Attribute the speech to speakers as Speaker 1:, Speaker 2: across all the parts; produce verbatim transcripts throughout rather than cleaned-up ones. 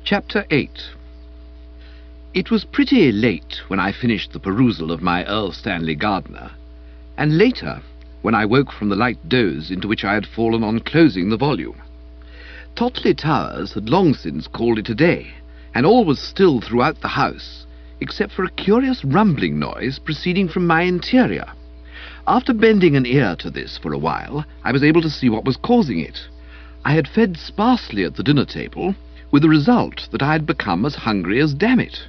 Speaker 1: Chapter eight. It was pretty late when I finished the perusal of my Earl Stanley Gardner, and later when I woke from the light doze into which I had fallen on closing the volume. Totley Towers had long since called it a day, and all was still throughout the house, except for a curious rumbling noise proceeding from my interior. After bending an ear to this for a while, I was able to see what was causing it. I had fed sparsely at the dinner table, with the result that I had become as hungry as Dammit.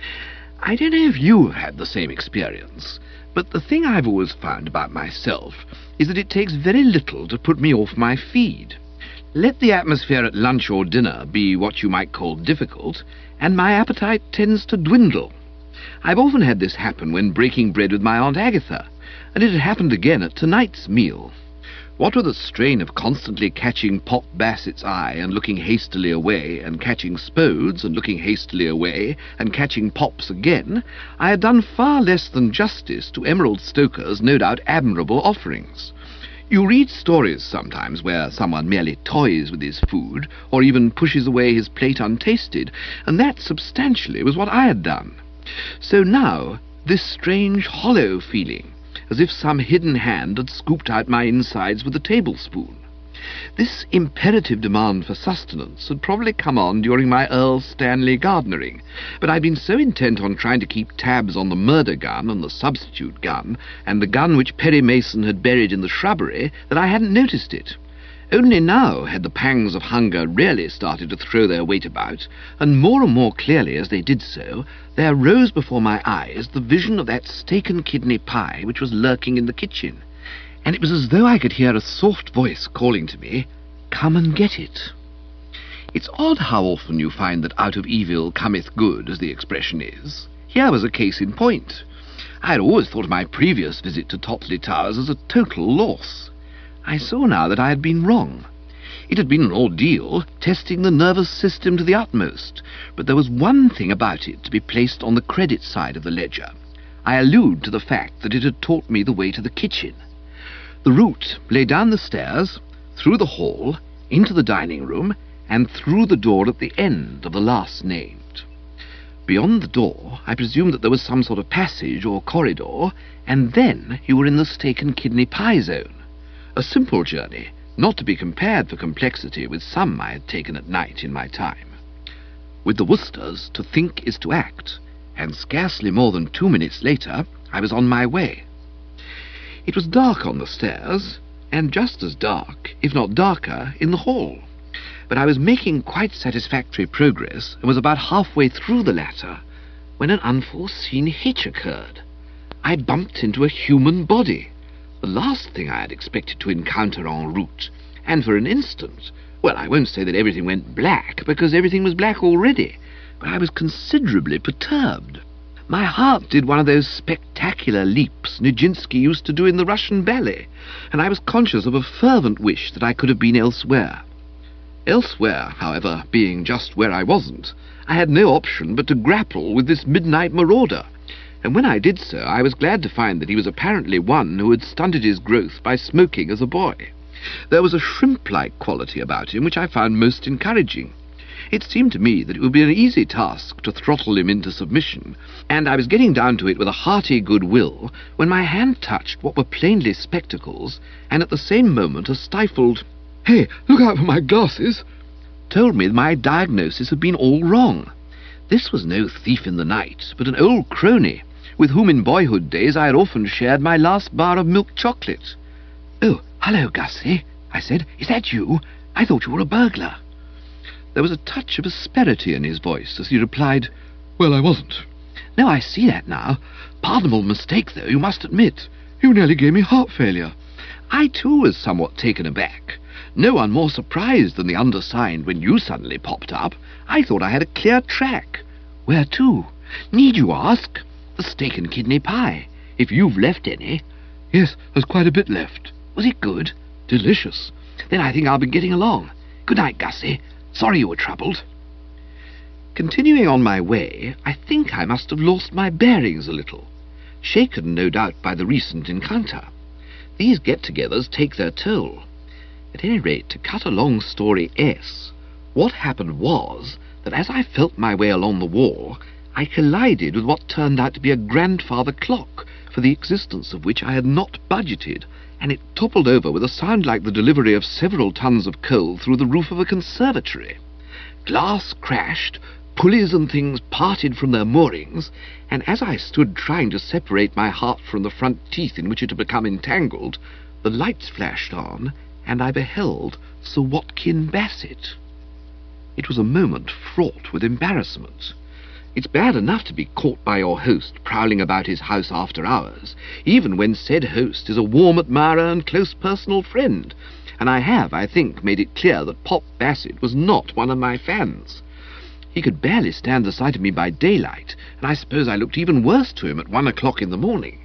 Speaker 1: I don't know if you've had the same experience, but the thing I've always found about myself is that it takes very little to put me off my feed. Let the atmosphere at lunch or dinner be what you might call difficult, and my appetite tends to dwindle. I've often had this happen when breaking bread with my Aunt Agatha, and it had happened again at tonight's meal. What with the strain of constantly catching Pop Bassett's eye and looking hastily away, and catching Spode's and looking hastily away, and catching Pop's again, I had done far less than justice to Emerald Stoker's no doubt admirable offerings. You read stories sometimes where someone merely toys with his food, or even pushes away his plate untasted, and that substantially was what I had done. So now, this strange hollow feeling, as if some hidden hand had scooped out my insides with a tablespoon. This imperative demand for sustenance had probably come on during my Earl Stanley gardenering, but I'd been so intent on trying to keep tabs on the murder gun and the substitute gun, and the gun which Perry Mason had buried in the shrubbery, that I hadn't noticed it. Only now had the pangs of hunger really started to throw their weight about, and more and more clearly as they did so, there rose before my eyes the vision of that steak and kidney pie which was lurking in the kitchen, and it was as though I could hear a soft voice calling to me, "Come and get it." It's odd how often you find that out of evil cometh good, as the expression is. Here was a case in point. I had always thought of my previous visit to Totley Towers as a total loss. I saw now that I had been wrong. It had been an ordeal, testing the nervous system to the utmost, but there was one thing about it to be placed on the credit side of the ledger. I allude to the fact that it had taught me the way to the kitchen. The route lay down the stairs, through the hall, into the dining room, and through the door at the end of the last named. Beyond the door, I presumed that there was some sort of passage or corridor, and then you were in the steak and kidney pie zone. A simple journey, not to be compared for complexity with some I had taken at night in my time. With the Worcesters, to think is to act, and scarcely more than two minutes later I was on my way. It was dark on the stairs, and just as dark, if not darker, in the hall, but I was making quite satisfactory progress, and was about halfway through the latter, when an unforeseen hitch occurred. I bumped into a human body, the last thing I had expected to encounter en route, and for an instant, well, I won't say that everything went black, because everything was black already, but I was considerably perturbed. My heart did one of those spectacular leaps Nijinsky used to do in the Russian ballet, and I was conscious of a fervent wish that I could have been elsewhere. Elsewhere, however, being just where I wasn't, I had no option but to grapple with this midnight marauder, and when I did so, I was glad to find that he was apparently one who had stunted his growth by smoking as a boy. There was a shrimp-like quality about him which I found most encouraging. It seemed to me that it would be an easy task to throttle him into submission, and I was getting down to it with a hearty good will when my hand touched what were plainly spectacles, and at the same moment a stifled, "Hey, look out for my glasses," told me that my diagnosis had been all wrong. This was no thief in the night, but an old crony, with whom in boyhood days I had often shared my last bar of milk chocolate. "Oh, hello, Gussie," I said. "Is that you? I thought you were a burglar." There was a touch of asperity in his voice as he replied, "Well, I wasn't." "No, I see that now. Pardonable mistake, though, you must admit. You nearly gave me heart failure." I, too, was somewhat taken aback. No one more surprised than the undersigned when you suddenly popped up. I thought I had a clear track. "Where to? Need you ask?" "The steak and kidney pie, if you've left any." "Yes, there's quite a bit left." "Was it good?" "Delicious." "Then I think I'll be getting along. Good night, Gussie. Sorry you were troubled." Continuing on my way, I think I must have lost my bearings a little, shaken no doubt by the recent encounter. These get-togethers take their toll. At any rate, to cut a long story S, what happened was that that as I felt my way along the wall, I collided with what turned out to be a grandfather clock, for the existence of which I had not budgeted, and it toppled over with a sound like the delivery of several tons of coal through the roof of a conservatory. Glass crashed, pulleys and things parted from their moorings, and as I stood trying to separate my heart from the front teeth in which it had become entangled, the lights flashed on, and I beheld Sir Watkin Bassett. It was a moment fraught with embarrassment. It's bad enough to be caught by your host prowling about his house after hours, even when said host is a warm admirer and close personal friend, and I have, I think, made it clear that Pop Bassett was not one of my fans. He could barely stand the sight of me by daylight, and I suppose I looked even worse to him at one o'clock in the morning.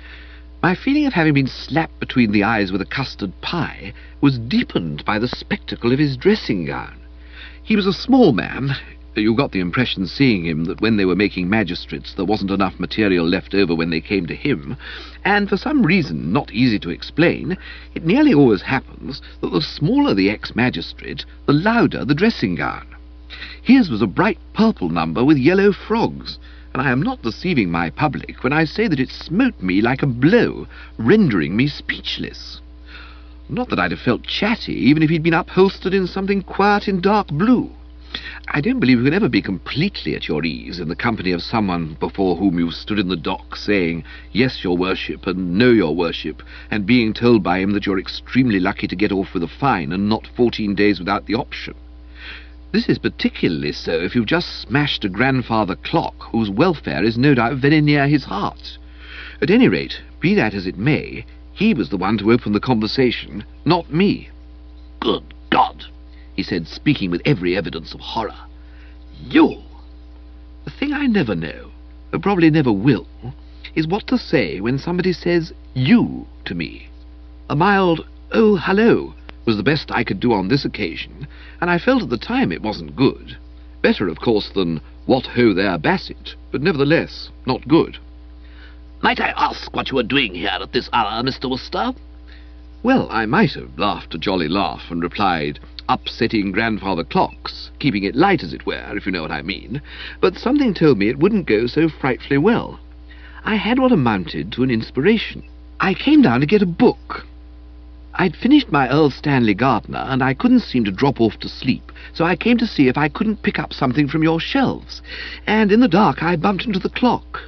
Speaker 1: My feeling of having been slapped between the eyes with a custard pie was deepened by the spectacle of his dressing gown. He was a small man. You got the impression, seeing him, that when they were making magistrates there wasn't enough material left over when they came to him, and for some reason not easy to explain, it nearly always happens that the smaller the ex-magistrate, the louder the dressing gown. His was a bright purple number with yellow frogs, and I am not deceiving my public when I say that it smote me like a blow, rendering me speechless. Not that I'd have felt chatty, even if he'd been upholstered in something quiet in dark blue. I don't believe you can ever be completely at your ease in the company of someone before whom you stood in the dock saying, "Yes, your worship," and "No, your worship," and being told by him that you're extremely lucky to get off with a fine and not fourteen days without the option. This is particularly so if you've just smashed a grandfather clock whose welfare is no doubt very near his heart. At any rate, be that as it may, he was the one to open the conversation, not me. "Good God!" he said, speaking with every evidence of horror. "You!" The thing I never know, though probably never will, is what to say when somebody says "you" to me. A mild "oh, hello" was the best I could do on this occasion, and I felt at the time it wasn't good. Better, of course, than "What ho there, Bassett," but nevertheless not good. "Might I ask what you are doing here at this hour, Mister Wooster?" Well, I might have laughed a jolly laugh and replied, "Upsetting grandfather clocks, keeping it light, as it were, if you know what I mean," but something told me it wouldn't go so frightfully well. I had what amounted to an inspiration. I came down to get a book. I'd finished my Earl Stanley Gardner, and I couldn't seem to drop off to sleep, so I came to see if I couldn't pick up something from your shelves, and in the dark I bumped into the clock.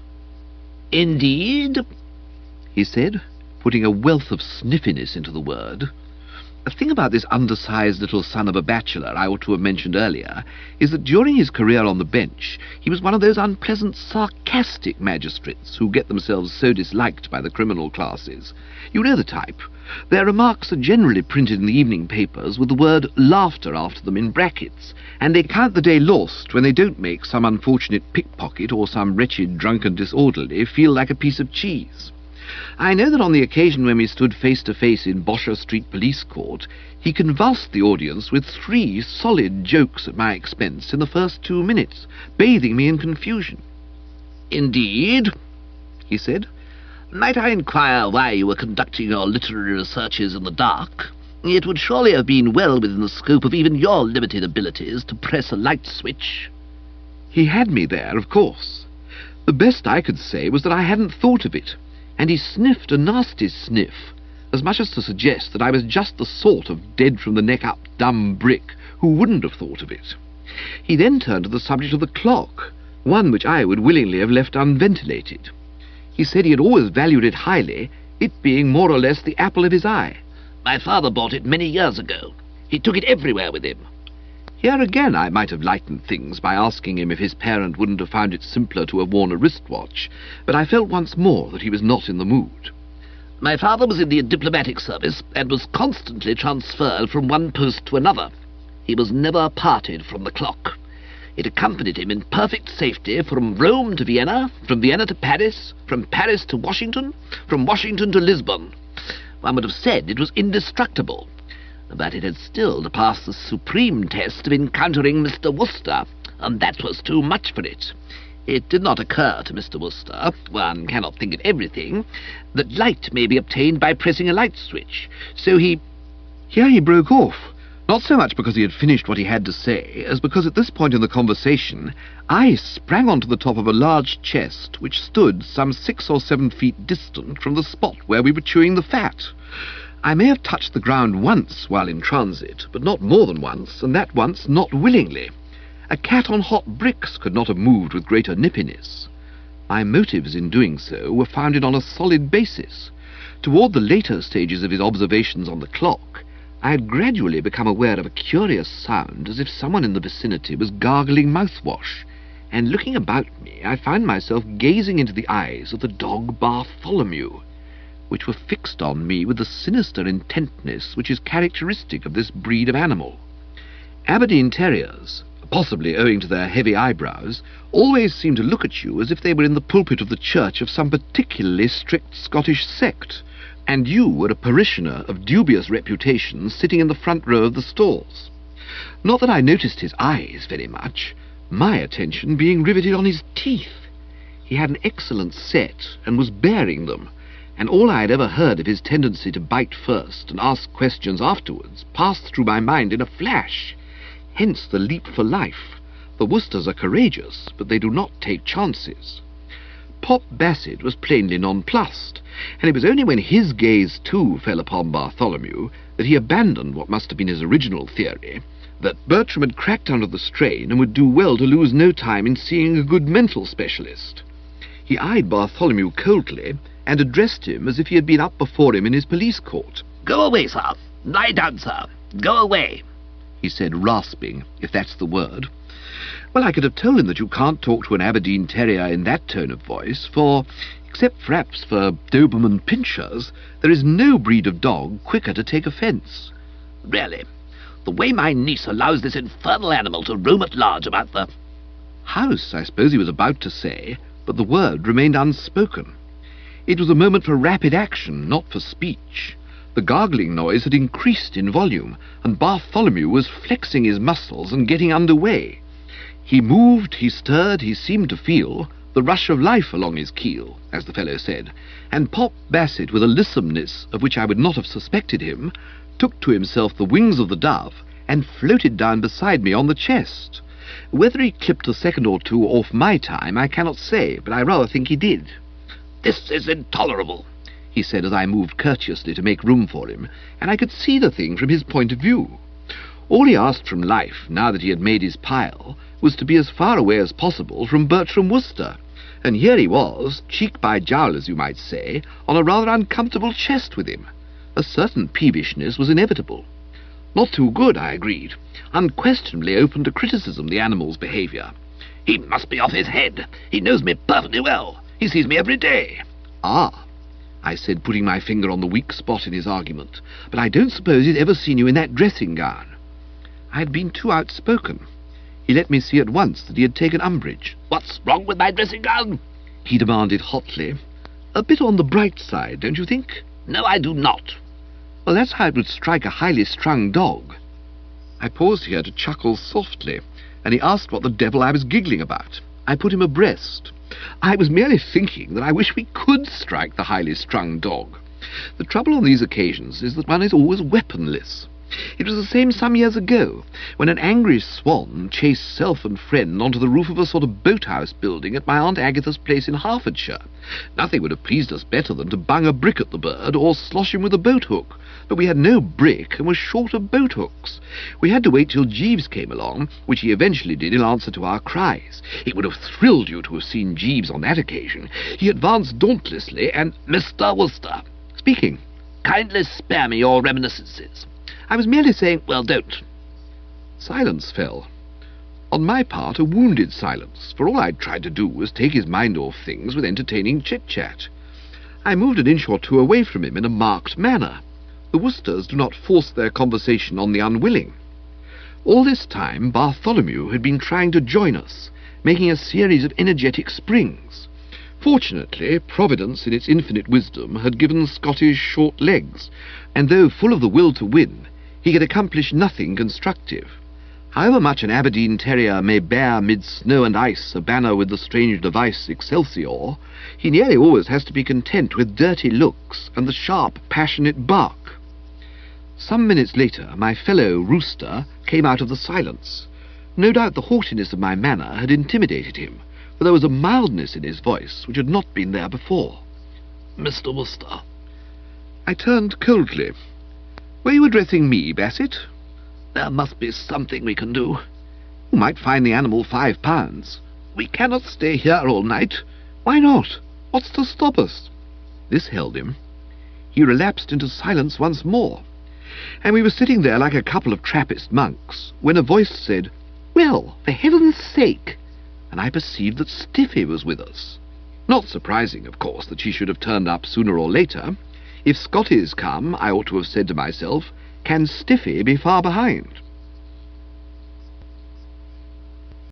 Speaker 1: "Indeed?" he said, putting a wealth of sniffiness into the word. A thing about this undersized little son of a bachelor I ought to have mentioned earlier is that during his career on the bench he was one of those unpleasant, sarcastic magistrates who get themselves so disliked by the criminal classes. You know the type. Their remarks are generally printed in the evening papers with the word "laughter" after them in brackets, and they count the day lost when they don't make some unfortunate pickpocket or some wretched drunken disorderly feel like a piece of cheese. I know that on the occasion when we stood face to face in Bosher Street Police Court, he convulsed the audience with three solid jokes at my expense in the first two minutes, bathing me in confusion. "Indeed?" he said. "Might I inquire why you were conducting your literary researches in the dark? It would surely have been well within the scope of even your limited abilities to press a light switch." He had me there, of course. The best I could say was that I hadn't thought of it, and he sniffed a nasty sniff, as much as to suggest that I was just the sort of dead-from-the-neck-up dumb brick who wouldn't have thought of it. He then turned to the subject of the clock, one which I would willingly have left unventilated. He said he had always valued it highly, it being more or less the apple of his eye. "My father bought it many years ago. He took it everywhere with him." Here again I might have lightened things by asking him if his parent wouldn't have found it simpler to have worn a wristwatch, but I felt once more that he was not in the mood. "My father was in the diplomatic service, and was constantly transferred from one post to another. He was never parted from the clock. It accompanied him in perfect safety from Rome to Vienna, from Vienna to Paris, from Paris to Washington, from Washington to Lisbon. One would have said it was indestructible, but it had still to pass the supreme test of encountering Mister Wooster, and that was too much for it. It did not occur to Mister Wooster, one cannot think of everything, that light may be obtained by pressing a light switch, so he—" Here he broke off, Not so much because he had finished what he had to say, as because at this point in the conversation I sprang onto the top of a large chest which stood some six or seven feet distant from the spot where we were chewing the fat. I may have touched the ground once while in transit, but not more than once, and that once not willingly. A cat on hot bricks could not have moved with greater nippiness. My motives in doing so were founded on a solid basis. Toward the later stages of his observations on the clock, I had gradually become aware of a curious sound as if someone in the vicinity was gargling mouthwash, and looking about me I found myself gazing into the eyes of the dog Bartholomew, which were fixed on me with the sinister intentness which is characteristic of this breed of animal. Aberdeen Terriers, possibly owing to their heavy eyebrows, always seem to look at you as if they were in the pulpit of the church of some particularly strict Scottish sect, and you were a parishioner of dubious reputation sitting in the front row of the stalls. Not that I noticed his eyes very much, my attention being riveted on his teeth. He had an excellent set, and was baring them, and all I had ever heard of his tendency to bite first and ask questions afterwards passed through my mind in a flash. Hence the leap for life. The Worcesters are courageous, but they do not take chances. Pop Bassett was plainly nonplussed, and it was only when his gaze too fell upon Bartholomew that he abandoned what must have been his original theory, that Bertram had cracked under the strain and would do well to lose no time in seeing a good mental specialist. He eyed Bartholomew coldly and addressed him as if he had been up before him in his police court.
Speaker 2: "Go away, sir. Lie down, sir. Go away,"
Speaker 1: he said, rasping, if that's the word. Well, I could have told him that you can't talk to an Aberdeen Terrier in that tone of voice, for, except perhaps for Doberman Pinschers, there is no breed of dog quicker to take offence.
Speaker 2: "Really, the way my niece allows this infernal animal to roam at large about the
Speaker 1: house," I suppose he was about to say, but the word remained unspoken. It was a moment for rapid action, not for speech. The gargling noise had increased in volume, and Bartholomew was flexing his muscles and getting under way. He moved, he stirred, he seemed to feel the rush of life along his keel, as the fellow said, and Pop Bassett, with a lissomeness of which I would not have suspected him, took to himself the wings of the dove and floated down beside me on the chest. Whether he clipped a second or two off my time I cannot say, but I rather think he did.
Speaker 2: "This is intolerable,"
Speaker 1: he said as I moved courteously to make room for him, and I could see the thing from his point of view. All he asked from life, now that he had made his pile, was to be as far away as possible from Bertram Wooster, and here he was, cheek by jowl, as you might say, on a rather uncomfortable chest with him. A certain peevishness was inevitable. Not too good, I agreed. Unquestionably open to criticism, the animal's behaviour.
Speaker 2: "He must be off his head. He knows me perfectly well. He sees me every day."
Speaker 1: "Ah," I said, putting my finger on the weak spot in his argument, "but I don't suppose he'd ever seen you in that dressing gown." I had been too outspoken. He let me see at once that he had taken umbrage.
Speaker 2: "What's wrong with my dressing gown?"
Speaker 1: he demanded hotly. "A bit on the bright side, don't you think?"
Speaker 2: "No, I do not."
Speaker 1: "Well, that's how it would strike a highly strung dog." I paused here to chuckle softly, and he asked what the devil I was giggling about. I put him abreast. "I was merely thinking that I wish we could strike the highly strung dog. The trouble on these occasions is that one is always weaponless. It was the same some years ago, when an angry swan chased self and friend onto the roof of a sort of boathouse building at my Aunt Agatha's place in Hertfordshire. Nothing would have pleased us better than to bung a brick at the bird or slosh him with a boat hook, but we had no brick and were short of boat hooks. We had to wait till Jeeves came along, which he eventually did in answer to our cries. It would have thrilled you to have seen Jeeves on that occasion. He advanced dauntlessly and—"
Speaker 2: "Mister Wooster."
Speaker 1: "Speaking."
Speaker 2: "Kindly spare me your reminiscences."
Speaker 1: "I was merely saying—"
Speaker 2: "Well, don't."
Speaker 1: Silence fell. On my part, a wounded silence, for all I'd tried to do was take his mind off things with entertaining chit-chat. I moved an inch or two away from him in a marked manner. The Worcesters do not force their conversation on the unwilling. All this time Bartholomew had been trying to join us, making a series of energetic springs. Fortunately, Providence, in its infinite wisdom, had given Scottish short legs, and though full of the will to win, he could accomplish nothing constructive. However much an Aberdeen Terrier may bear mid snow and ice a banner with the strange device Excelsior, he nearly always has to be content with dirty looks and the sharp, passionate bark. Some minutes later, my fellow rooster came out of the silence. No doubt the haughtiness of my manner had intimidated him, for there was a mildness in his voice which had not been there before.
Speaker 2: Mister Wooster.
Speaker 1: I turned coldly. Were you addressing me, Bassett?
Speaker 2: There must be something we can do.
Speaker 1: You might fine the animal five pounds.
Speaker 2: We cannot stay here all night.
Speaker 1: Why not? What's to stop us? This held him. He relapsed into silence once more, and we were sitting there like a couple of Trappist monks, when a voice said, "Well, for heaven's sake!" and I perceived that Stiffy was with us. Not surprising, of course, that she should have turned up sooner or later. If Scotty's come, I ought to have said to myself, can Stiffy be far behind?